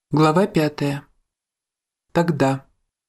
Глава 5. Тогда.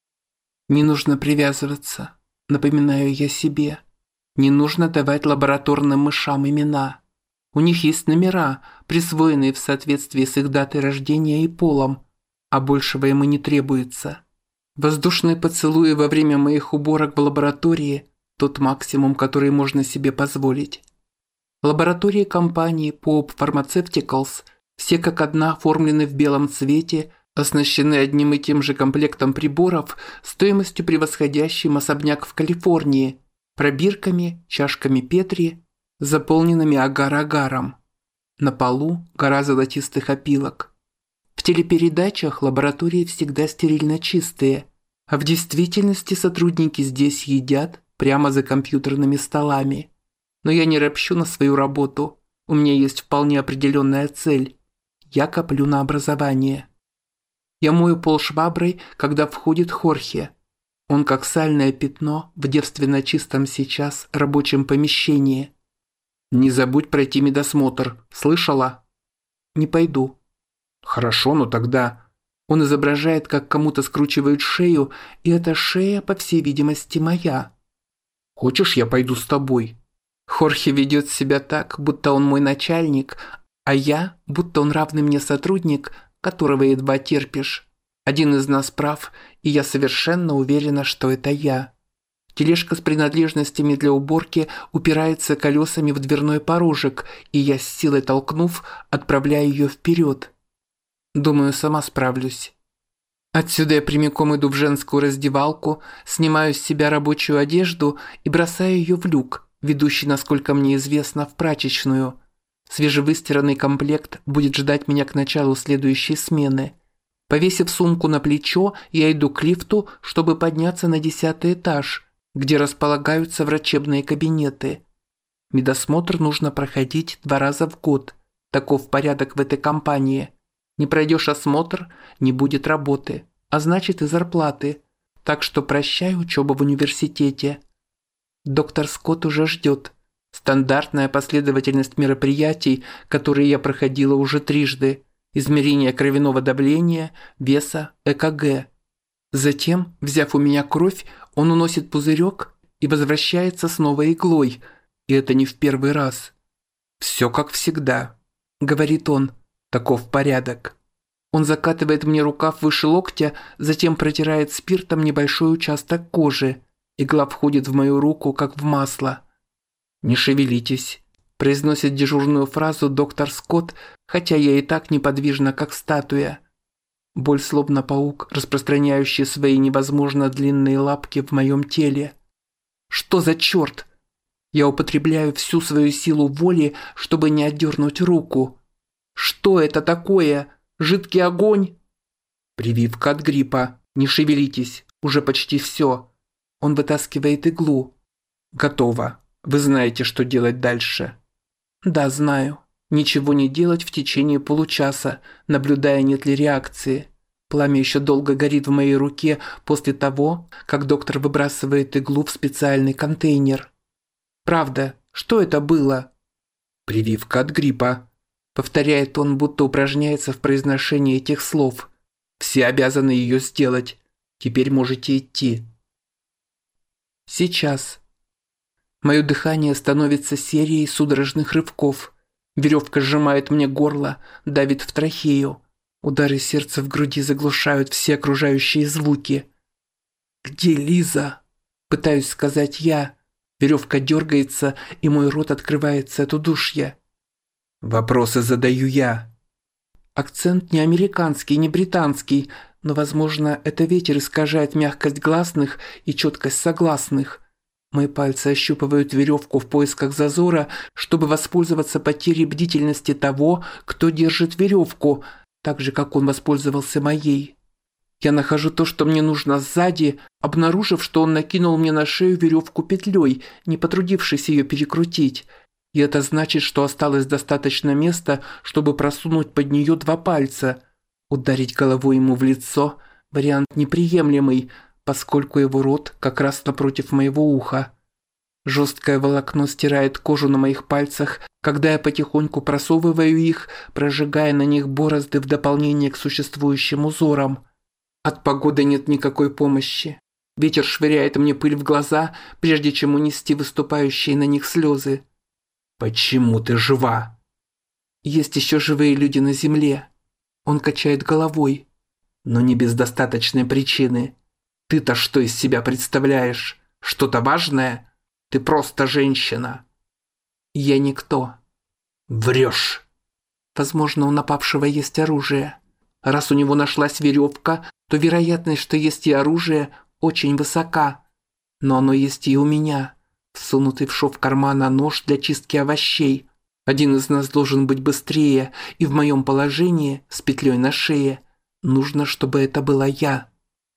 Не нужно привязываться, напоминаю я себе. Не нужно давать лабораторным мышам имена. У них есть номера, присвоенные в соответствии с их датой рождения и полом, а большего ему не требуется. Воздушные поцелуи во время моих уборок в лаборатории – тот максимум, который можно себе позволить. Лаборатории компании Pope Pharmaceuticals все как одна оформлены в белом цвете, оснащены одним и тем же комплектом приборов, стоимостью превосходящим особняк в Калифорнии, пробирками, чашками Петри, заполненными агар-агаром. На полу гора золотистых опилок. В телепередачах лаборатории всегда стерильно чистые, а в действительности сотрудники здесь едят прямо за компьютерными столами. Но я не ропщу на свою работу, у меня есть вполне определенная цель. Я коплю на образование. Я мою пол шваброй, когда входит Хорхе. Он как сальное пятно в девственно чистом сейчас рабочем помещении. «Не забудь пройти медосмотр, слышала?» «Не пойду». «Хорошо, но тогда...» Он изображает, как кому-то скручивают шею, и эта шея, по всей видимости, моя. «Хочешь, я пойду с тобой?» Хорхе ведет себя так, будто он мой начальник, а я, будто он равный мне сотрудник, которого едва терпишь. Один из нас прав, и я совершенно уверена, что это я. Тележка с принадлежностями для уборки упирается колесами в дверной порожек, и я, с силой толкнув, отправляю ее вперед. Думаю, сама справлюсь. Отсюда я прямиком иду в женскую раздевалку, снимаю с себя рабочую одежду и бросаю ее в люк, ведущий, насколько мне известно, в прачечную. Свежевыстиранный комплект будет ждать меня к началу следующей смены. Повесив сумку на плечо, я иду к лифту, чтобы подняться на 10-й этаж, где располагаются врачебные кабинеты. Медосмотр нужно проходить 2 раза в год. Таков порядок в этой компании. Не пройдешь осмотр – не будет работы, а значит и зарплаты. Так что прощай учебу в университете. Доктор Скотт уже ждет. Стандартная последовательность мероприятий, которые я проходила уже трижды. Измерение кровяного давления, веса, ЭКГ. Затем, взяв у меня кровь, он уносит пузырек и возвращается с новой иглой. И это не в первый раз. «Все как всегда», — говорит он. «Таков порядок». Он закатывает мне рукав выше локтя, затем протирает спиртом небольшой участок кожи. Игла входит в мою руку, как в масло. «Не шевелитесь», – произносит дежурную фразу доктор Скотт, хотя я и так неподвижна, как статуя. Боль словно паук, распространяющий свои невозможно длинные лапки в моем теле. Что за черт? Я употребляю всю свою силу воли, чтобы не отдернуть руку. Что это такое? Жидкий огонь? Прививка от гриппа. Не шевелитесь, уже почти все. Он вытаскивает иглу. Готово. Вы знаете, что делать дальше. Да, знаю. Ничего не делать в течение получаса, наблюдая, нет ли реакции. Пламя еще долго горит в моей руке после того, как доктор выбрасывает иглу в специальный контейнер. Правда, что это было? Прививка от гриппа. Повторяет он, будто упражняется в произношении этих слов. Все обязаны ее сделать. Теперь можете идти. Сейчас. Мое дыхание становится серией судорожных рывков. Веревка сжимает мне горло, давит в трахею. Удары сердца в груди заглушают все окружающие звуки. «Где Лиза?» – пытаюсь сказать я. Веревка дергается, и мой рот открывается от удушья. Вопросы задаю я. Акцент не американский, не британский, но, возможно, это ветер искажает мягкость гласных и четкость согласных. Мои пальцы ощупывают веревку в поисках зазора, чтобы воспользоваться потерей бдительности того, кто держит веревку, так же, как он воспользовался моей. Я нахожу то, что мне нужно сзади, обнаружив, что он накинул мне на шею веревку петлей, не потрудившись ее перекрутить. И это значит, что осталось достаточно места, чтобы просунуть под нее 2 пальца. Ударить головой ему в лицо – вариант неприемлемый, поскольку его рот как раз напротив моего уха. Жесткое волокно стирает кожу на моих пальцах, когда я потихоньку просовываю их, прожигая на них борозды в дополнение к существующим узорам. От погоды нет никакой помощи. Ветер швыряет мне пыль в глаза, прежде чем унести выступающие на них слезы. «Почему ты жива?» «Есть еще живые люди на земле». Он качает головой. «Но не без достаточной причины. Ты-то что из себя представляешь? Что-то важное? Ты просто женщина». «Я никто». «Врешь». Возможно, у напавшего есть оружие. Раз у него нашлась веревка, то вероятность, что есть и оружие, очень высока. Но оно есть и у меня. Всунутый в шов кармана нож для чистки овощей. Один из нас должен быть быстрее, и в моем положении, с петлей на шее, нужно, чтобы это была я.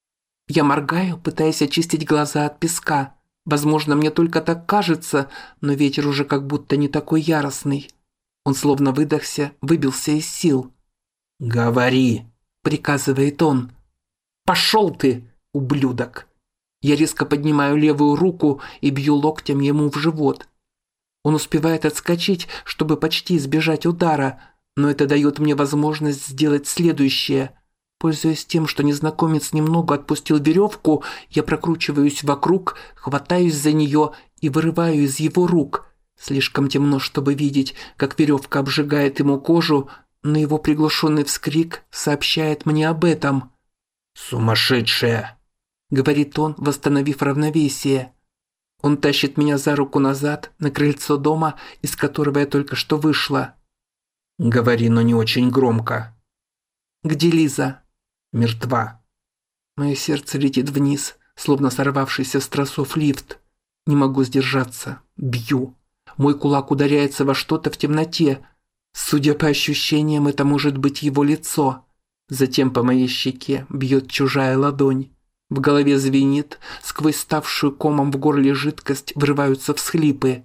Я моргаю, пытаясь очистить глаза от песка. Возможно, мне только так кажется, но ветер уже как будто не такой яростный. Он словно выдохся, выбился из сил. «Говори», — приказывает он. «Пошел ты, ублюдок!» Я резко поднимаю левую руку и бью локтем ему в живот. Он успевает отскочить, чтобы почти избежать удара, но это дает мне возможность сделать следующее. Пользуясь тем, что незнакомец немного отпустил веревку, я прокручиваюсь вокруг, хватаюсь за нее и вырываю из его рук. Слишком темно, чтобы видеть, как веревка обжигает ему кожу, но его приглушенный вскрик сообщает мне об этом. «Сумасшедшая!» — говорит он, восстановив равновесие. Он тащит меня за руку назад, на крыльцо дома, из которого я только что вышла. «Говори, но не очень громко». «Где Лиза?» «Мертва». Мое сердце летит вниз, словно сорвавшийся с тросов лифт. Не могу сдержаться. Бью. Мой кулак ударяется во что-то в темноте. Судя по ощущениям, это может быть его лицо. Затем по моей щеке бьет чужая ладонь. В голове звенит, сквозь ставшую комом в горле жидкость врываются всхлипы.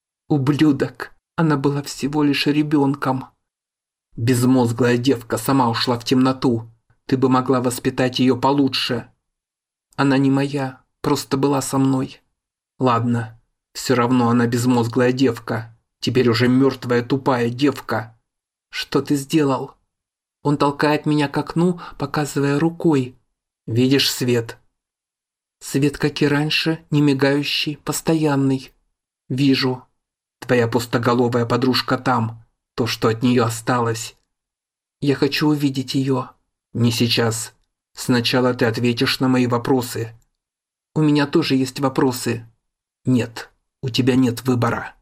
Ублюдок. Она была всего лишь ребенком. Безмозглая девка сама ушла в темноту. Ты бы могла воспитать ее получше. Она не моя, просто была со мной. Ладно, все равно она безмозглая девка. Теперь уже мертвая тупая девка. Что ты сделал? Он толкает меня к окну, показывая рукой. Видишь свет? Свет, как и раньше, не мигающий, постоянный. Вижу. Твоя пустоголовая подружка там. То, что от нее осталось. Я хочу увидеть ее. Не сейчас. Сначала ты ответишь на мои вопросы. У меня тоже есть вопросы. Нет, у тебя нет выбора.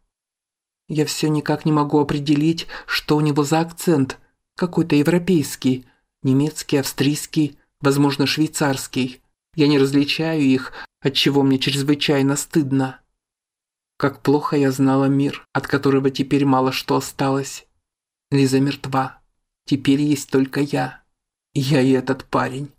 Я все никак не могу определить, что у него за акцент. Какой-то европейский. Немецкий, австрийский, возможно, швейцарский. Я не различаю их, отчего мне чрезвычайно стыдно. Как плохо я знала мир, от которого теперь мало что осталось. Лиза мертва. Теперь есть только я. Я и этот парень.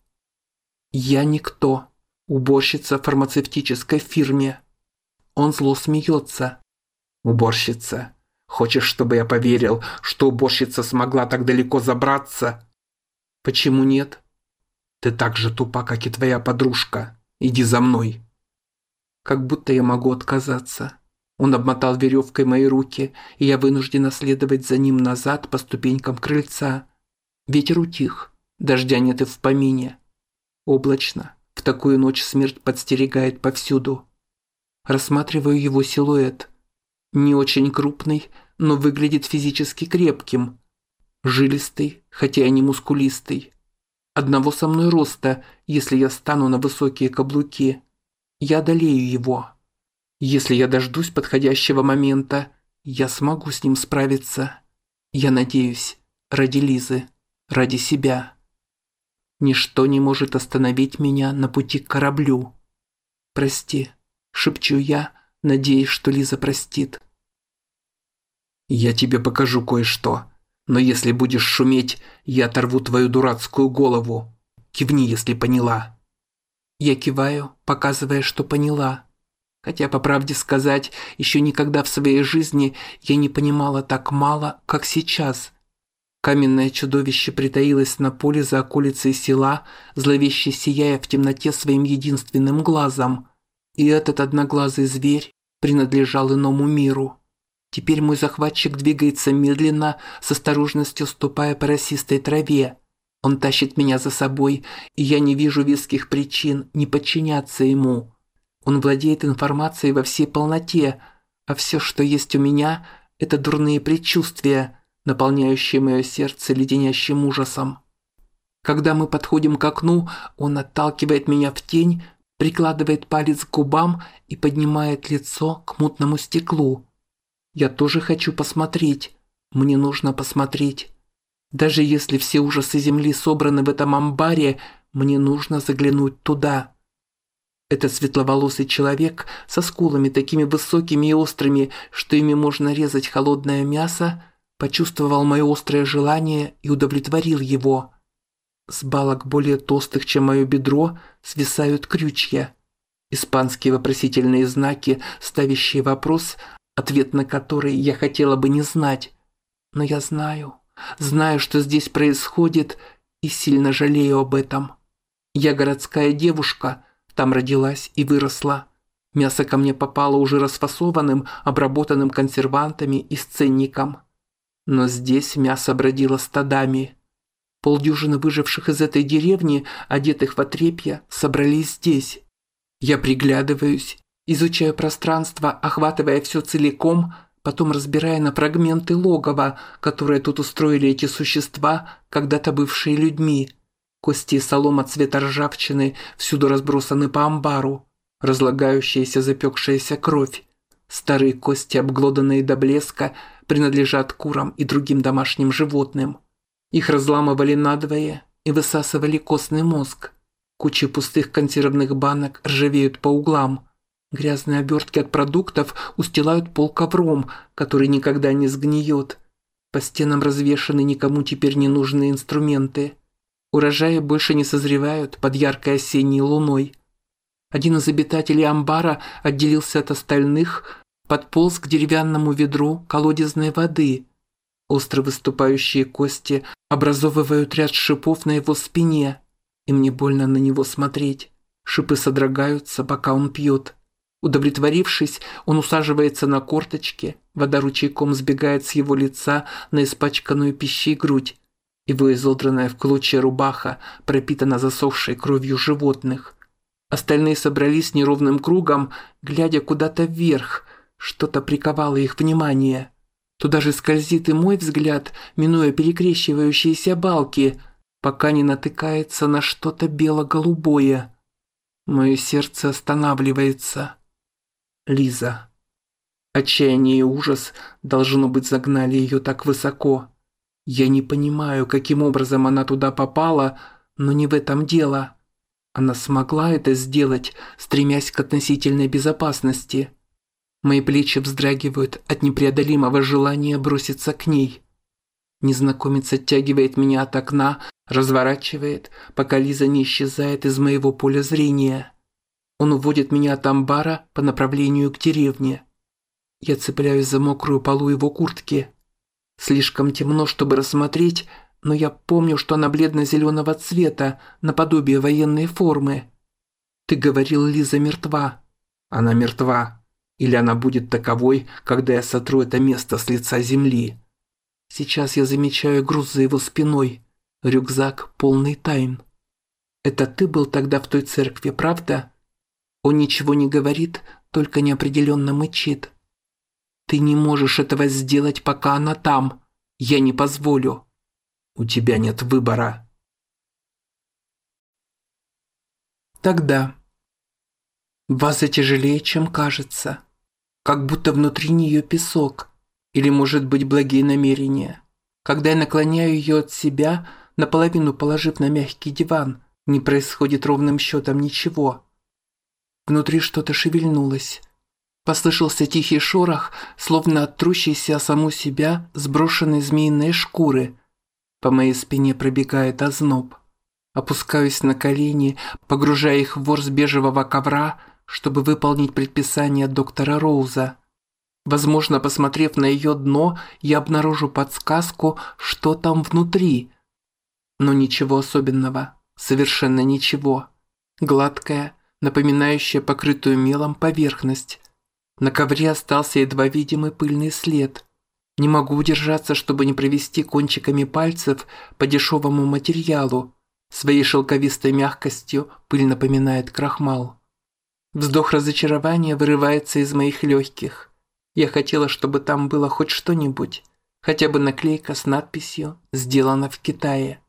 Я никто. Уборщица в фармацевтической фирме. Он зло смеется. Уборщица. Хочешь, чтобы я поверил, что уборщица смогла так далеко забраться? Почему нет? Ты так же тупа, как и твоя подружка. Иди за мной. Как будто я могу отказаться. Он обмотал веревкой мои руки, и я вынуждена следовать за ним назад по ступенькам крыльца. Ветер утих, дождя нет и в помине. Облачно, в такую ночь смерть подстерегает повсюду. Рассматриваю его силуэт. Не очень крупный, но выглядит физически крепким. Жилистый, хотя и не мускулистый. Одного со мной роста, если я стану на высокие каблуки. Я одолею его. Если я дождусь подходящего момента, я смогу с ним справиться. Я надеюсь, ради Лизы, ради себя. Ничто не может остановить меня на пути к кораблю. Прости, шепчу я, надеясь, что Лиза простит. Я тебе покажу кое-что, но если будешь шуметь, я оторву твою дурацкую голову. Кивни, если поняла. Я киваю, показывая, что поняла. Хотя, по правде сказать, еще никогда в своей жизни я не понимала так мало, как сейчас. Каменное чудовище притаилось на поле за околицей села, зловеще сияя в темноте своим единственным глазом. И этот одноглазый зверь принадлежал иному миру. Теперь мой захватчик двигается медленно, с осторожностью ступая по росистой траве. Он тащит меня за собой, и я не вижу веских причин не подчиняться ему. Он владеет информацией во всей полноте, а все, что есть у меня, это дурные предчувствия, наполняющие мое сердце леденящим ужасом. Когда мы подходим к окну, он отталкивает меня в тень, прикладывает палец к губам и поднимает лицо к мутному стеклу. Я тоже хочу посмотреть. Мне нужно посмотреть. Даже если все ужасы Земли собраны в этом амбаре, мне нужно заглянуть туда. Этот светловолосый человек со скулами такими высокими и острыми, что ими можно резать холодное мясо, почувствовал мое острое желание и удовлетворил его. С балок более толстых, чем мое бедро, свисают крючья. Испанские вопросительные знаки, ставящие вопрос, ответ на который я хотела бы не знать. Но я знаю, что здесь происходит, и сильно жалею об этом. Я городская девушка, там родилась и выросла. Мясо ко мне попало уже расфасованным, обработанным консервантами и с ценником. Но здесь мясо бродило стадами. Полдюжины выживших из этой деревни, одетых в отрепья, собрались здесь. Я приглядываюсь, изучаю пространство, охватывая все целиком, потом разбирая на фрагменты логова, которые тут устроили эти существа, когда-то бывшие людьми. Кости и солома цвета ржавчины всюду разбросаны по амбару, разлагающаяся запекшаяся кровь. Старые кости, обглоданные до блеска, принадлежат курам и другим домашним животным. Их разламывали надвое и высасывали костный мозг. Кучи пустых консервных банок ржавеют по углам. Грязные обертки от продуктов устилают пол ковром, который никогда не сгниет. По стенам развешаны никому теперь не нужные инструменты. Урожаи больше не созревают под яркой осенней луной. Один из обитателей амбара отделился от остальных, подполз к деревянному ведру колодезной воды. Остро выступающие кости образовывают ряд шипов на его спине, и мне больно на него смотреть. Шипы содрогаются, пока он пьет. Удовлетворившись, он усаживается на корточки, вода ручейком сбегает с его лица на испачканную пищей грудь. Его изодранная в клочья рубаха пропитана засохшей кровью животных. Остальные собрались неровным кругом, глядя куда-то вверх. Что-то приковало их внимание. Туда же скользит и мой взгляд, минуя перекрещивающиеся балки, пока не натыкается на что-то бело-голубое. Мое сердце останавливается. Лиза. Отчаяние и ужас, должно быть, загнали ее так высоко. Я не понимаю, каким образом она туда попала, но не в этом дело. Она смогла это сделать, стремясь к относительной безопасности. Мои плечи вздрагивают от непреодолимого желания броситься к ней. Незнакомец оттягивает меня от окна, разворачивает, пока Лиза не исчезает из моего поля зрения. Он уводит меня от амбара по направлению к деревне. Я цепляюсь за мокрую полу его куртки. Слишком темно, чтобы рассмотреть, но я помню, что она бледно-зеленого цвета, наподобие военной формы. Ты говорил, Лиза мертва. Она мертва. Или она будет таковой, когда я сотру это место с лица земли. Сейчас я замечаю груз за его спиной. Рюкзак полный тайн. Это ты был тогда в той церкви, правда? Он ничего не говорит, только неопределенно мычит. Ты не можешь этого сделать, пока она там. Я не позволю. У тебя нет выбора. Тогда. Ваза тяжелее, чем кажется. Как будто внутри нее песок. Или, может быть, благие намерения. Когда я наклоняю ее от себя, наполовину положив на мягкий диван, не происходит ровным счетом ничего. Внутри что-то шевельнулось. Послышался тихий шорох, словно от трущейся о саму себя сброшенной змеиной шкуры. По моей спине пробегает озноб. Опускаюсь на колени, погружая их в ворс бежевого ковра, чтобы выполнить предписание доктора Роуза. Возможно, посмотрев на ее дно, я обнаружу подсказку, что там внутри. Но ничего особенного, совершенно ничего. Гладкая, напоминающая покрытую мелом поверхность. На ковре остался едва видимый пыльный след. Не могу удержаться, чтобы не провести кончиками пальцев по дешевому материалу. Своей шелковистой мягкостью пыль напоминает крахмал. Вздох разочарования вырывается из моих легких. Я хотела, чтобы там было хоть что-нибудь, хотя бы наклейка с надписью «Сделано в Китае».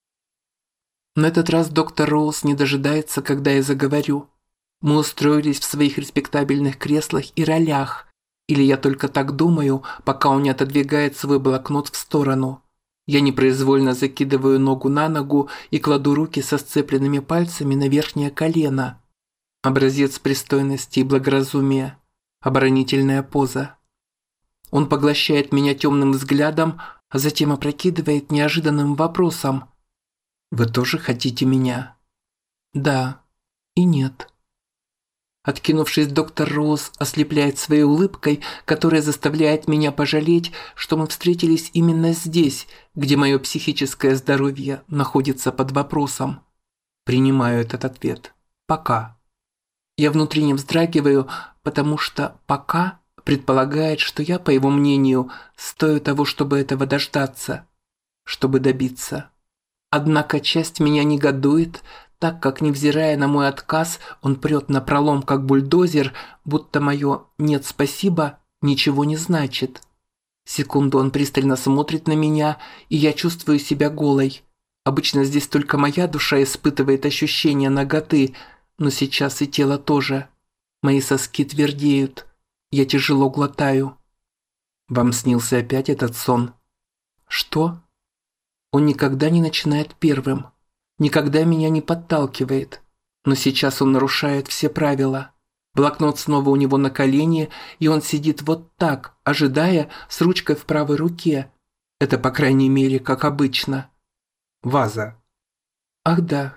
На этот раз доктор Роуз не дожидается, когда я заговорю. Мы устроились в своих респектабельных креслах и ролях, или я только так думаю, пока он не отодвигает свой блокнот в сторону. Я непроизвольно закидываю ногу на ногу и кладу руки со сцепленными пальцами на верхнее колено. Образец пристойности и благоразумия. Оборонительная поза. Он поглощает меня темным взглядом, а затем опрокидывает неожиданным вопросом. «Вы тоже хотите меня?» «Да» и «нет». Откинувшись, доктор Роуз ослепляет своей улыбкой, которая заставляет меня пожалеть, что мы встретились именно здесь, где мое психическое здоровье находится под вопросом. Принимаю этот ответ. Пока. Я внутренне вздрагиваю, потому что «пока» предполагает, что я, по его мнению, стою того, чтобы этого дождаться, чтобы добиться. Однако часть меня негодует, так как, невзирая на мой отказ, он прет напролом, как бульдозер, будто мое «нет, спасибо» ничего не значит. Секунду он пристально смотрит на меня, и я чувствую себя голой. Обычно здесь только моя душа испытывает ощущение наготы, но сейчас и тело тоже. Мои соски твердеют. Я тяжело глотаю. Вам снился опять этот сон? Что? Он никогда не начинает первым. Никогда меня не подталкивает. Но сейчас он нарушает все правила. Блокнот снова у него на колене, и он сидит вот так, ожидая, с ручкой в правой руке. Это, по крайней мере, как обычно. Ваза. Ах да.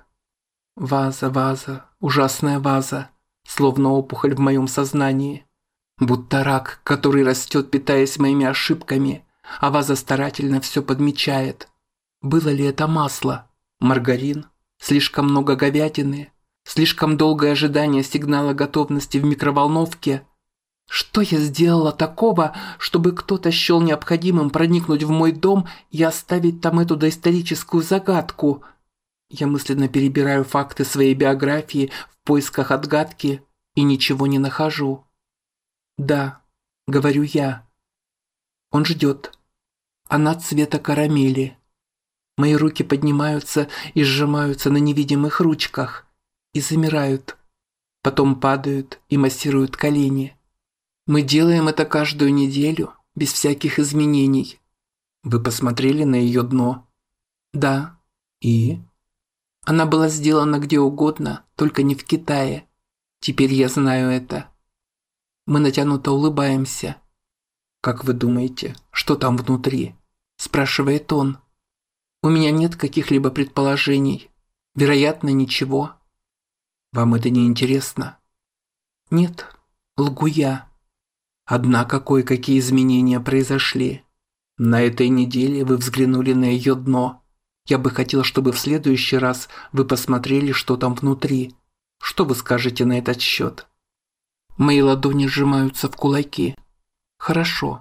Ваза. Ужасная ваза. Словно опухоль в моем сознании. Будто рак, который растет, питаясь моими ошибками, а ваза старательно все подмечает. Было ли это масло? Маргарин? Слишком много говядины? Слишком долгое ожидание сигнала готовности в микроволновке? Что я сделала такого, чтобы кто-то счел необходимым проникнуть в мой дом и оставить там эту доисторическую загадку? Я мысленно перебираю факты своей биографии в поисках отгадки и ничего не нахожу. «Да», — говорю я. Он ждет. Она цвета карамели. Мои руки поднимаются и сжимаются на невидимых ручках и замирают. Потом падают и массируют колени. Мы делаем это каждую неделю, без всяких изменений. Вы посмотрели на ее дно? Да. И? Она была сделана где угодно, только не в Китае. Теперь я знаю это. Мы натянуто улыбаемся. «Как вы думаете, что там внутри?» – спрашивает он. «У меня нет каких-либо предположений. Вероятно, ничего». «Вам это не интересно?» «Нет, лгу я». Однако кое-какие изменения произошли. На этой неделе вы взглянули на ее дно. Я бы хотел, чтобы в следующий раз вы посмотрели, что там внутри. Что вы скажете на этот счет?» Мои ладони сжимаются в кулаки. Хорошо.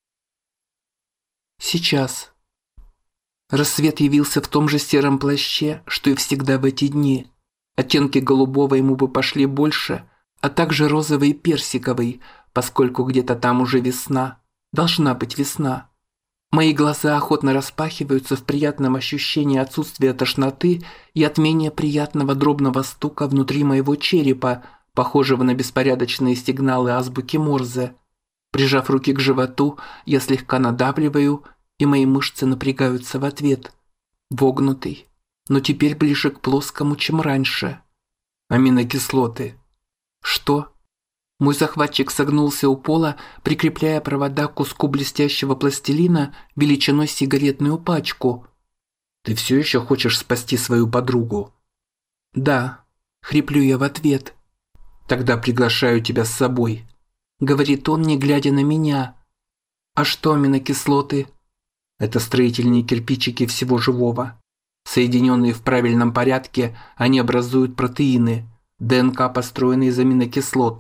Сейчас. Рассвет явился в том же сером плаще, что и всегда в эти дни. Оттенки голубого ему бы пошли больше, а также розовый и персиковый, поскольку где-то там уже весна. Должна быть весна. Мои глаза охотно распахиваются в приятном ощущении отсутствия тошноты и от менее приятного дробного стука внутри моего черепа, похожего на беспорядочные сигналы азбуки Морзе. Прижав руки к животу, я слегка надавливаю, и мои мышцы напрягаются в ответ. Вогнутый, но теперь ближе к плоскому, чем раньше. Аминокислоты. Что? Мой захватчик согнулся у пола, прикрепляя провода к куску блестящего пластилина величиной с сигаретную пачку. Ты все еще хочешь спасти свою подругу? Да, хриплю я в ответ. Тогда приглашаю тебя с собой, говорит он, не глядя на меня. А что аминокислоты? Это строительные кирпичики всего живого. Соединенные в правильном порядке, они образуют протеины, ДНК построены из аминокислот.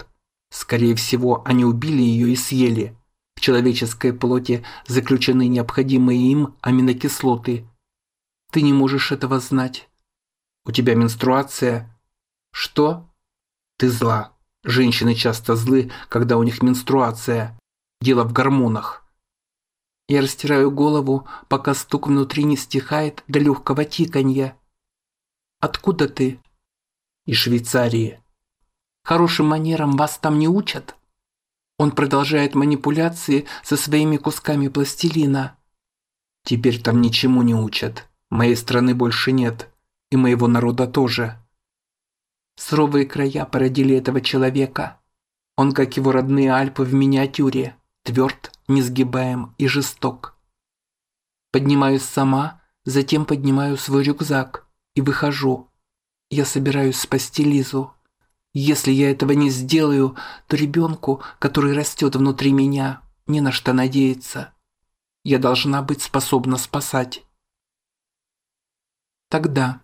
Скорее всего, они убили ее и съели. В человеческой плоти заключены необходимые им аминокислоты. Ты не можешь этого знать. У тебя менструация? Что? Ты зла. Женщины часто злы, когда у них менструация. Дело в гормонах. Я растираю голову, пока стук внутри не стихает до легкого тиканья. Откуда ты? Из Швейцарии. Хорошим манерам вас там не учат? Он продолжает манипуляции со своими кусками пластилина. Теперь там ничему не учат. Моей страны больше нет. И моего народа тоже. Суровые края породили этого человека. Он, как его родные Альпы в миниатюре, тверд, несгибаем и жесток. Поднимаюсь сама, затем поднимаю свой рюкзак и выхожу. Я собираюсь спасти Лизу. Если я этого не сделаю, то ребенку, который растет внутри меня, не на что надеяться. Я должна быть способна спасать. Тогда.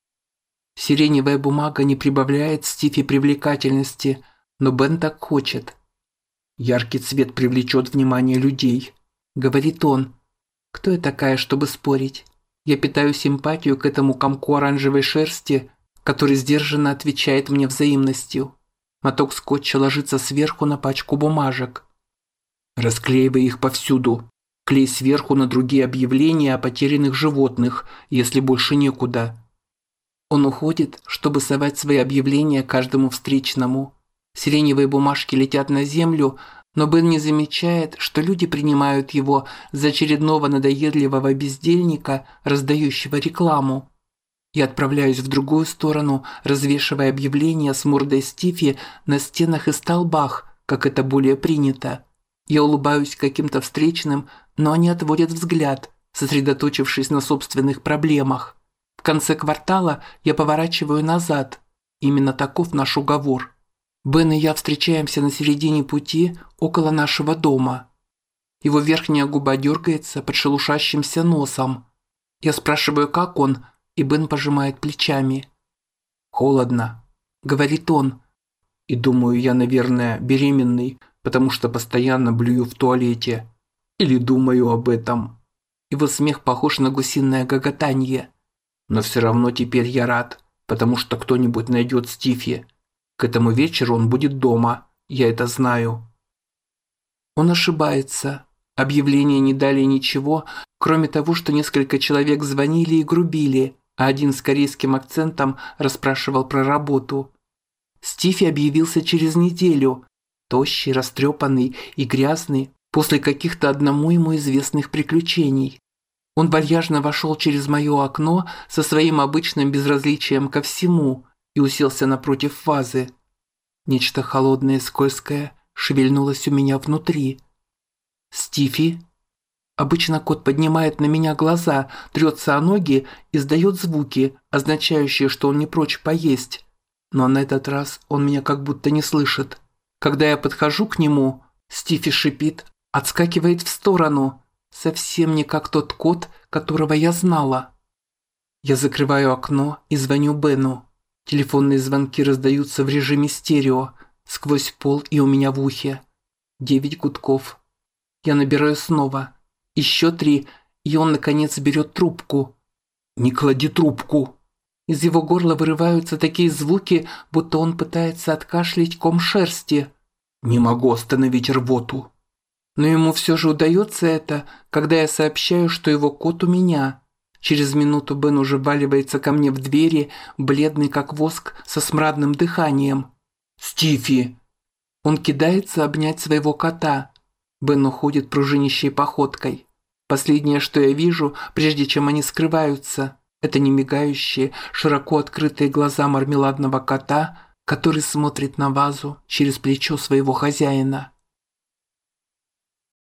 Сиреневая бумага не прибавляет Стифи привлекательности, но Бен так хочет. Яркий цвет привлечет внимание людей, говорит он. Кто я такая, чтобы спорить? Я питаю симпатию к этому комку оранжевой шерсти, который сдержанно отвечает мне взаимностью. Моток скотча ложится сверху на пачку бумажек. Расклеивай их повсюду. Клей сверху на другие объявления о потерянных животных, если больше некуда. Он уходит, чтобы совать свои объявления каждому встречному. Сиреневые бумажки летят на землю, но Бен не замечает, что люди принимают его за очередного надоедливого бездельника, раздающего рекламу. Я отправляюсь в другую сторону, развешивая объявления с мордой Стифи на стенах и столбах, как это более принято. Я улыбаюсь каким-то встречным, но они отводят взгляд, сосредоточившись на собственных проблемах. В конце квартала я поворачиваю назад. Именно таков наш уговор. Бен и я встречаемся на середине пути около нашего дома. Его верхняя губа дергается под шелушащимся носом. Я спрашиваю, как он, и Бен пожимает плечами. «Холодно», — говорит он. «И думаю, я, наверное, беременный, потому что постоянно блюю в туалете. Или думаю об этом». Его смех похож на гусиное гоготанье. Но все равно теперь я рад, потому что кто-нибудь найдет Стифи. К этому вечеру он будет дома, я это знаю. Он ошибается. Объявления не дали ничего, кроме того, что несколько человек звонили и грубили, а один с корейским акцентом расспрашивал про работу. Стифи объявился через неделю, тощий, растрепанный и грязный, после каких-то одному ему известных приключений. Он вальяжно вошел через мое окно со своим обычным безразличием ко всему и уселся напротив вазы. Нечто холодное и скользкое шевельнулось у меня внутри. «Стифи?» Обычно кот поднимает на меня глаза, трется о ноги, издает звуки, означающие, что он не прочь поесть. Но на этот раз он меня как будто не слышит. Когда я подхожу к нему, Стифи шипит, отскакивает в сторону, совсем не как тот кот, которого я знала. Я закрываю окно и звоню Бену. Телефонные звонки раздаются в режиме стерео, сквозь пол и у меня в ухе. 9 гудков. Я набираю снова. Еще 3, и он, наконец, берет трубку. «Не клади трубку!» Из его горла вырываются такие звуки, будто он пытается откашлять ком шерсти. «Не могу остановить рвоту!» Но ему все же удается это, когда я сообщаю, что его кот у меня. Через минуту Бен уже вваливается ко мне в двери, бледный как воск, со смрадным дыханием. «Стифи!» Он кидается обнять своего кота. Бен уходит пружинищей походкой. Последнее, что я вижу, прежде чем они скрываются, это немигающие, широко открытые глаза мармеладного кота, который смотрит на вазу через плечо своего хозяина.